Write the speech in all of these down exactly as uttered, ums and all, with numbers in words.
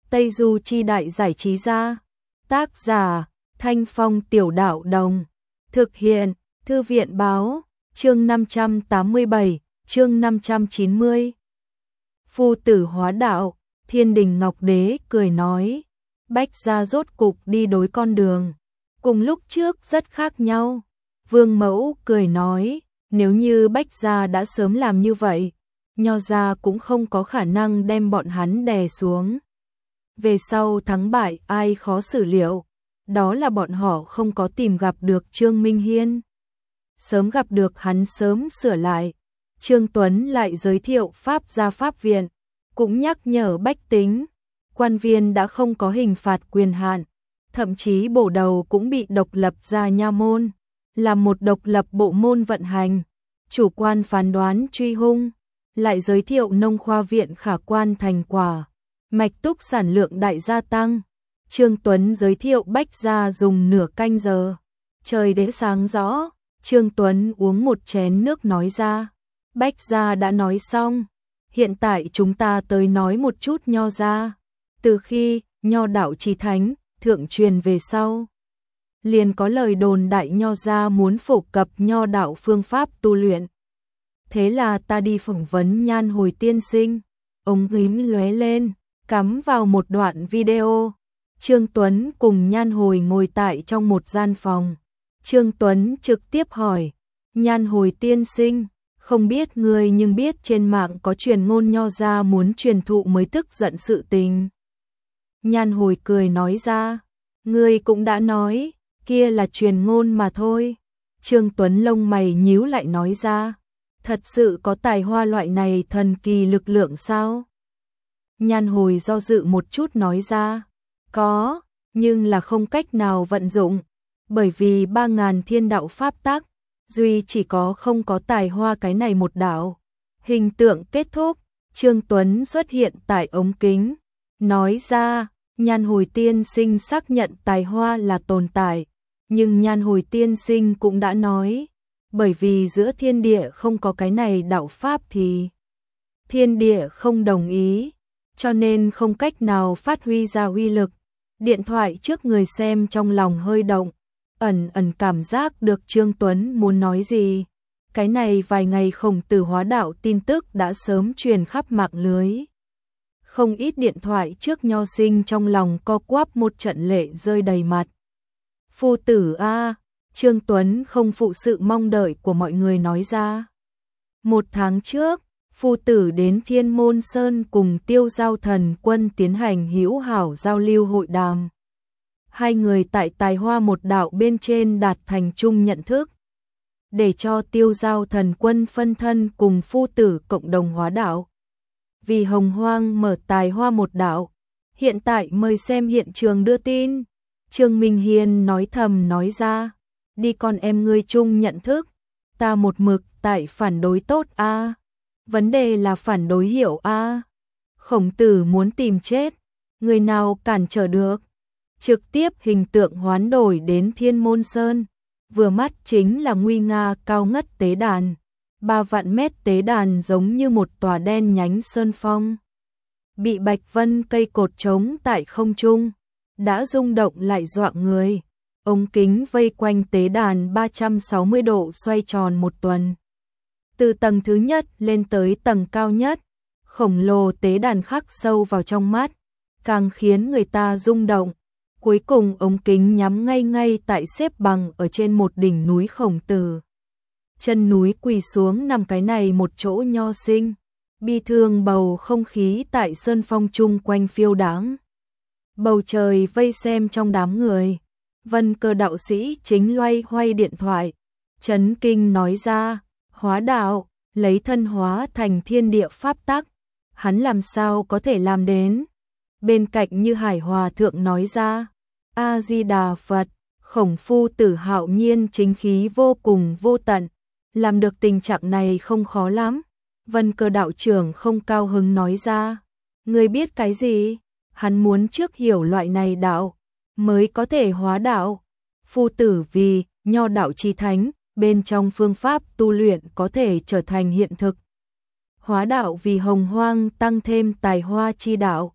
Tây Du Chi Đại Giải Trí Gia. Tác giả Thanh Phong Tiểu Đạo Đồng. Thực hiện Thư viện Báo. Chương năm trăm tám mươi bảy, chương năm trăm chín mươi. Phu tử hóa đạo. Thiên Đình Ngọc Đế cười nói, Bách gia rốt cục đi đối con đường cùng lúc trước rất khác nhau. Vương Mẫu cười nói, nếu như Bách gia đã sớm làm như vậy, Nho gia cũng không có khả năng đem bọn hắn đè xuống. Về sau thắng bại ai khó xử liệu, đó là bọn họ không có tìm gặp được Trương Minh Hiên. Sớm gặp được hắn sớm sửa lại. Trương Tuấn lại giới thiệu Pháp gia Pháp viện, cũng nhắc nhở bách tính, quan viên đã không có hình phạt quyền hạn, thậm chí bổ đầu cũng bị độc lập ra nha môn, là một độc lập bộ môn vận hành, chủ quan phán đoán truy hung, lại giới thiệu nông khoa viện khả quan thành quả, mạch túc sản lượng đại gia tăng. Trương Tuấn giới thiệu Bách gia dùng nửa canh giờ. Trời đến sáng rõ, Trương Tuấn uống một chén nước nói ra, Bách gia đã nói xong, hiện tại chúng ta tới nói một chút Nho gia. Từ khi Nho đạo chí thánh thượng truyền về sau, liền có lời đồn đại Nho gia muốn phổ cập Nho đạo phương pháp tu luyện. Thế là ta đi phỏng vấn Nhan Hồi tiên sinh, ống kính lóe lên, cắm vào một đoạn video. Trương Tuấn cùng Nhan Hồi ngồi tại trong một gian phòng. Trương Tuấn trực tiếp hỏi, Nhan Hồi tiên sinh, không biết người nhưng biết trên mạng có truyền ngôn Nho gia muốn truyền thụ mới tức giận sự tình. Nhan Hồi cười nói ra, người cũng đã nói, kia là truyền ngôn mà thôi. Trương Tuấn lông mày nhíu lại nói ra, thật sự có tài hoa loại này thần kỳ lực lượng sao? Nhan Hồi do dự một chút nói ra, có, nhưng là không cách nào vận dụng, bởi vì ba ngàn thiên đạo pháp tắc, duy chỉ có không có tài hoa cái này một đạo. Hình tượng kết thúc, Trương Tuấn xuất hiện tại ống kính, nói ra, Nhan Hồi tiên sinh xác nhận tài hoa là tồn tại, nhưng Nhan Hồi tiên sinh cũng đã nói, bởi vì giữa thiên địa không có cái này đạo pháp thì thiên địa không đồng ý, cho nên không cách nào phát huy ra uy lực. Điện thoại trước người xem trong lòng hơi động, ẩn ẩn cảm giác được Trương Tuấn muốn nói gì. Cái này vài ngày Khổng Tử hóa đạo tin tức đã sớm truyền khắp mạng lưới. Không ít điện thoại trước nho sinh trong lòng co quắp một trận lệ rơi đầy mặt. Phu tử a, Trương Tuấn không phụ sự mong đợi của mọi người nói ra. Một tháng trước, phu tử đến Thiên Môn Sơn cùng Tiêu Giao Thần Quân tiến hành hữu hảo giao lưu hội đàm. Hai người tại tài hoa một đạo bên trên đạt thành chung nhận thức. Để cho Tiêu Giao Thần Quân phân thân cùng phu tử cộng đồng hóa đạo. Vì Hồng Hoang mở tài hoa một đạo, hiện tại mời xem hiện trường đưa tin. Trương Minh Hiên nói thầm nói ra, đi con em ngươi chung nhận thức, ta một mực tại phản đối tốt a. À. Vấn đề là phản đối hiểu a. À. Khổng Tử muốn tìm chết, người nào cản trở được. Trực tiếp hình tượng hoán đổi đến Thiên Môn Sơn, vừa mắt chính là nguy nga cao ngất tế đàn. Ba vạn mét tế đàn giống như một tòa đen nhánh sơn phong. Bị bạch vân cây cột trống tại không trung, đã rung động lại dọa người. Ống kính vây quanh tế đàn ba trăm sáu mươi độ xoay tròn một tuần. Từ tầng thứ nhất lên tới tầng cao nhất, khổng lồ tế đàn khắc sâu vào trong mắt, càng khiến người ta rung động. Cuối cùng ống kính nhắm ngay ngay tại xếp bằng ở trên một đỉnh núi Khổng Tử. Chân núi quỳ xuống nằm cái này một chỗ nho sinh, bi thương bầu không khí tại sơn phong chung quanh phiêu đáng. Bầu trời vây xem trong đám người, Vân Cơ đạo sĩ chính loay hoay điện thoại, chấn kinh nói ra, hóa đạo, lấy thân hóa thành thiên địa pháp tắc, hắn làm sao có thể làm đến. Bên cạnh Như Hải Hòa thượng nói ra, A Di Đà Phật, Khổng phu tử hạo nhiên chính khí vô cùng vô tận, làm được tình trạng này không khó lắm. Vân Cơ đạo trưởng không cao hứng nói ra, người biết cái gì? Hắn muốn trước hiểu loại này đạo, mới có thể hóa đạo. Phu tử vì Nho đạo chí thánh, bên trong phương pháp tu luyện có thể trở thành hiện thực. Hóa đạo vì Hồng Hoang tăng thêm tài hoa chi đạo,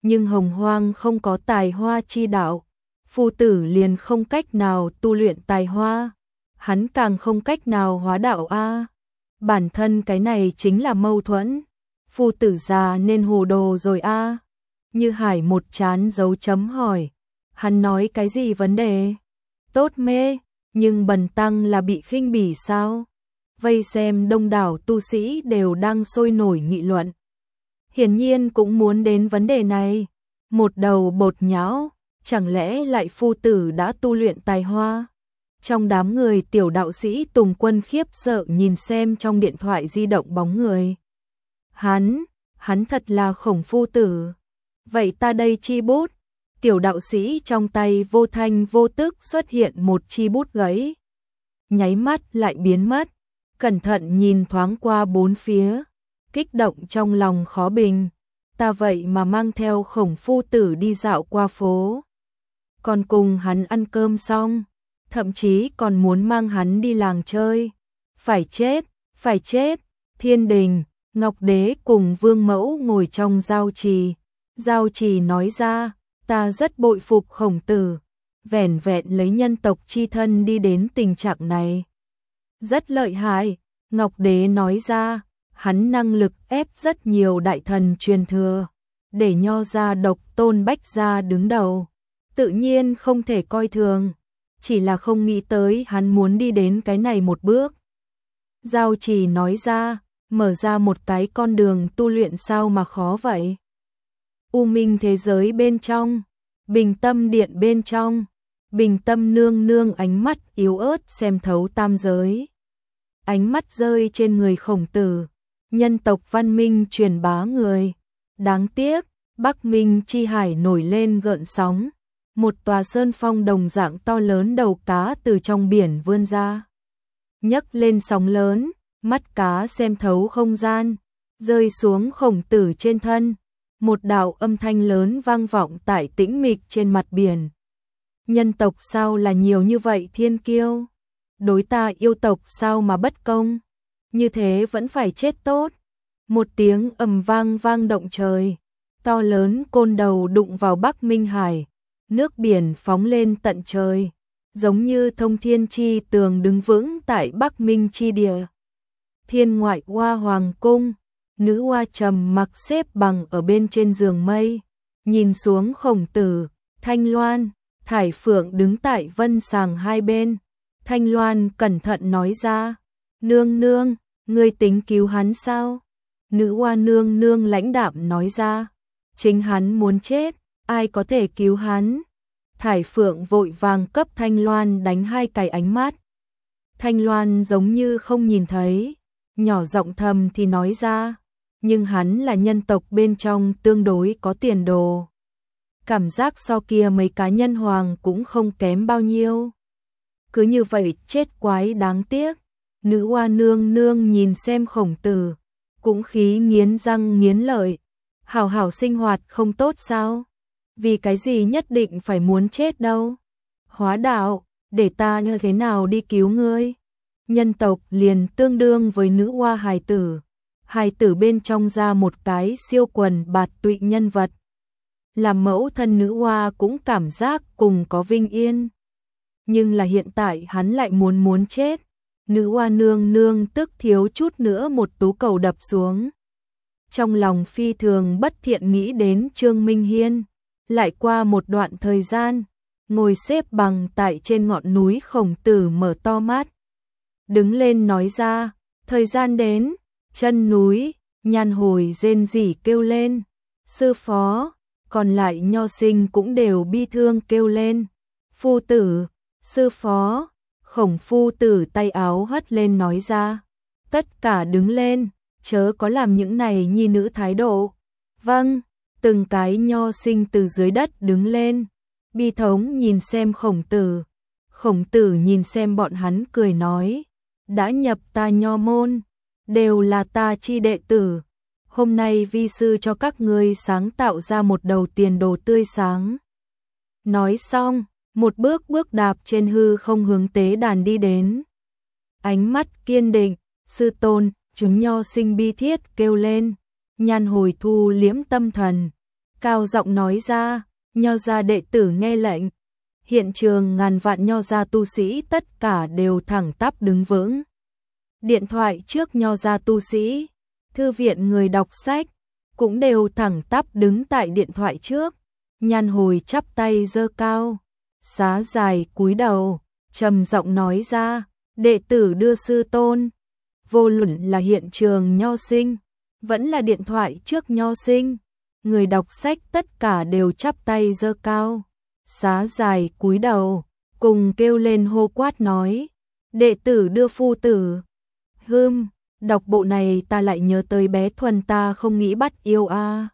nhưng Hồng Hoang không có tài hoa chi đạo, phu tử liền không cách nào tu luyện tài hoa, hắn càng không cách nào hóa đạo a. Bản thân cái này chính là mâu thuẫn, phu tử già nên hồ đồ rồi a. Như Hải một chán dấu chấm hỏi, hắn nói cái gì vấn đề? Tốt mê, nhưng bần tăng là bị khinh bỉ sao? Vây xem đông đảo tu sĩ đều đang sôi nổi nghị luận. Hiển nhiên cũng muốn đến vấn đề này, một đầu bột nhão, chẳng lẽ lại phu tử đã tu luyện tài hoa? Trong đám người tiểu đạo sĩ Tùng Quân khiếp sợ nhìn xem trong điện thoại di động bóng người. Hắn, hắn thật là Khổng phu tử. Vậy ta đây chi bút? Tiểu đạo sĩ trong tay vô thanh vô tức xuất hiện một chi bút gãy. Nháy mắt lại biến mất, cẩn thận nhìn thoáng qua bốn phía, kích động trong lòng khó bình. Ta vậy mà mang theo Khổng phu tử đi dạo qua phố. Còn cùng hắn ăn cơm xong, thậm chí còn muốn mang hắn đi làng chơi. Phải chết, phải chết, Thiên Đình, Ngọc Đế cùng Vương Mẫu ngồi trong giao trì. Giao trì nói ra, ta rất bội phục Khổng tử, vẻn vẹn lấy nhân tộc chi thân đi đến tình trạng này. Rất lợi hại, Ngọc Đế nói ra, hắn năng lực ép rất nhiều đại thần truyền thừa, để Nho gia độc tôn Bách gia đứng đầu. Tự nhiên không thể coi thường, chỉ là không nghĩ tới hắn muốn đi đến cái này một bước. Giao trì nói ra, mở ra một cái con đường tu luyện sao mà khó vậy? U minh thế giới bên trong, Bình Tâm điện bên trong, Bình Tâm nương nương ánh mắt yếu ớt xem thấu tam giới. Ánh mắt rơi trên người Khổng tử, nhân tộc văn minh truyền bá người. Đáng tiếc, Bắc Minh chi hải nổi lên gợn sóng, một tòa sơn phong đồng dạng to lớn đầu cá từ trong biển vươn ra. Nhấc lên sóng lớn, mắt cá xem thấu không gian, rơi xuống Khổng tử trên thân. Một đạo âm thanh lớn vang vọng tại tĩnh mịch trên mặt biển. Nhân tộc sao là nhiều như vậy thiên kiêu? Đối ta yêu tộc sao mà bất công? Như thế vẫn phải chết tốt. Một tiếng ầm vang vang động trời. To lớn côn đầu đụng vào Bắc Minh Hải. Nước biển phóng lên tận trời. Giống như thông thiên chi tường đứng vững tại Bắc Minh chi địa. Thiên ngoại hoa hoàng cung. Nữ hoa trầm mặc xếp bằng ở bên trên giường mây, nhìn xuống Khổng tử, Thanh Loan, Thải Phượng đứng tại vân sàng hai bên. Thanh Loan cẩn thận nói ra, nương nương, ngươi tính cứu hắn sao? Nữ hoa nương nương lãnh đạm nói ra, chính hắn muốn chết, ai có thể cứu hắn? Thải Phượng vội vàng cấp Thanh Loan đánh hai cái ánh mắt. Thanh Loan giống như không nhìn thấy, nhỏ giọng thầm thì nói ra, nhưng hắn là nhân tộc bên trong tương đối có tiền đồ. Cảm giác so kia mấy cá nhân hoàng cũng không kém bao nhiêu. Cứ như vậy chết quái đáng tiếc. Nữ hoa nương nương nhìn xem Khổng tử, cũng khí nghiến răng nghiến lợi. Hảo hảo sinh hoạt không tốt sao? Vì cái gì nhất định phải muốn chết đâu? Hóa đạo, để ta như thế nào đi cứu ngươi? Nhân tộc liền tương đương với nữ hoa hài tử. Hài tử bên trong ra một cái siêu quần bạt tụy nhân vật. Làm mẫu thân nữ hoa cũng cảm giác cùng có vinh yên. Nhưng là hiện tại hắn lại muốn muốn chết. Nữ hoa nương nương tức thiếu chút nữa một tú cầu đập xuống. Trong lòng phi thường bất thiện nghĩ đến Trương Minh Hiên. Lại qua một đoạn thời gian, ngồi xếp bằng tại trên ngọn núi Khổng tử mở to mắt. Đứng lên nói ra, thời gian đến. Chân núi, Nhan Hồi rên rỉ kêu lên. Sư phó, còn lại nho sinh cũng đều bi thương kêu lên. Phu tử, sư phó, Khổng phu tử tay áo hất lên nói ra. Tất cả đứng lên, chớ có làm những này nhi nữ thái độ. Vâng, từng cái nho sinh từ dưới đất đứng lên. Bi thống nhìn xem Khổng tử. Khổng tử nhìn xem bọn hắn cười nói. Đã nhập ta nho môn. Đều là ta chi đệ tử. Hôm nay vi sư cho các ngươi sáng tạo ra một đầu tiền đồ tươi sáng. Nói xong, một bước bước đạp trên hư không hướng tế đàn đi đến. Ánh mắt kiên định, sư tôn, chúng nho sinh bi thiết kêu lên. Nhan Hồi thu liễm tâm thần. cao giọng nói ra, Nho gia đệ tử nghe lệnh. Hiện trường ngàn vạn Nho gia tu sĩ tất cả đều thẳng tắp đứng vững. Điện thoại trước Nho gia tu sĩ, thư viện người đọc sách, cũng đều thẳng tắp đứng tại điện thoại trước. Nhan Hồi chắp tay giơ cao, xá dài cúi đầu, trầm giọng nói ra, đệ tử đưa sư tôn. Vô luận là hiện trường Nho sinh, vẫn là điện thoại trước Nho sinh, người đọc sách tất cả đều chắp tay giơ cao, xá dài cúi đầu, cùng kêu lên hô quát nói, đệ tử đưa phu tử. Hưm, đọc bộ này ta lại nhớ tới bé Thuần ta không nghĩ bắt yêu a. À.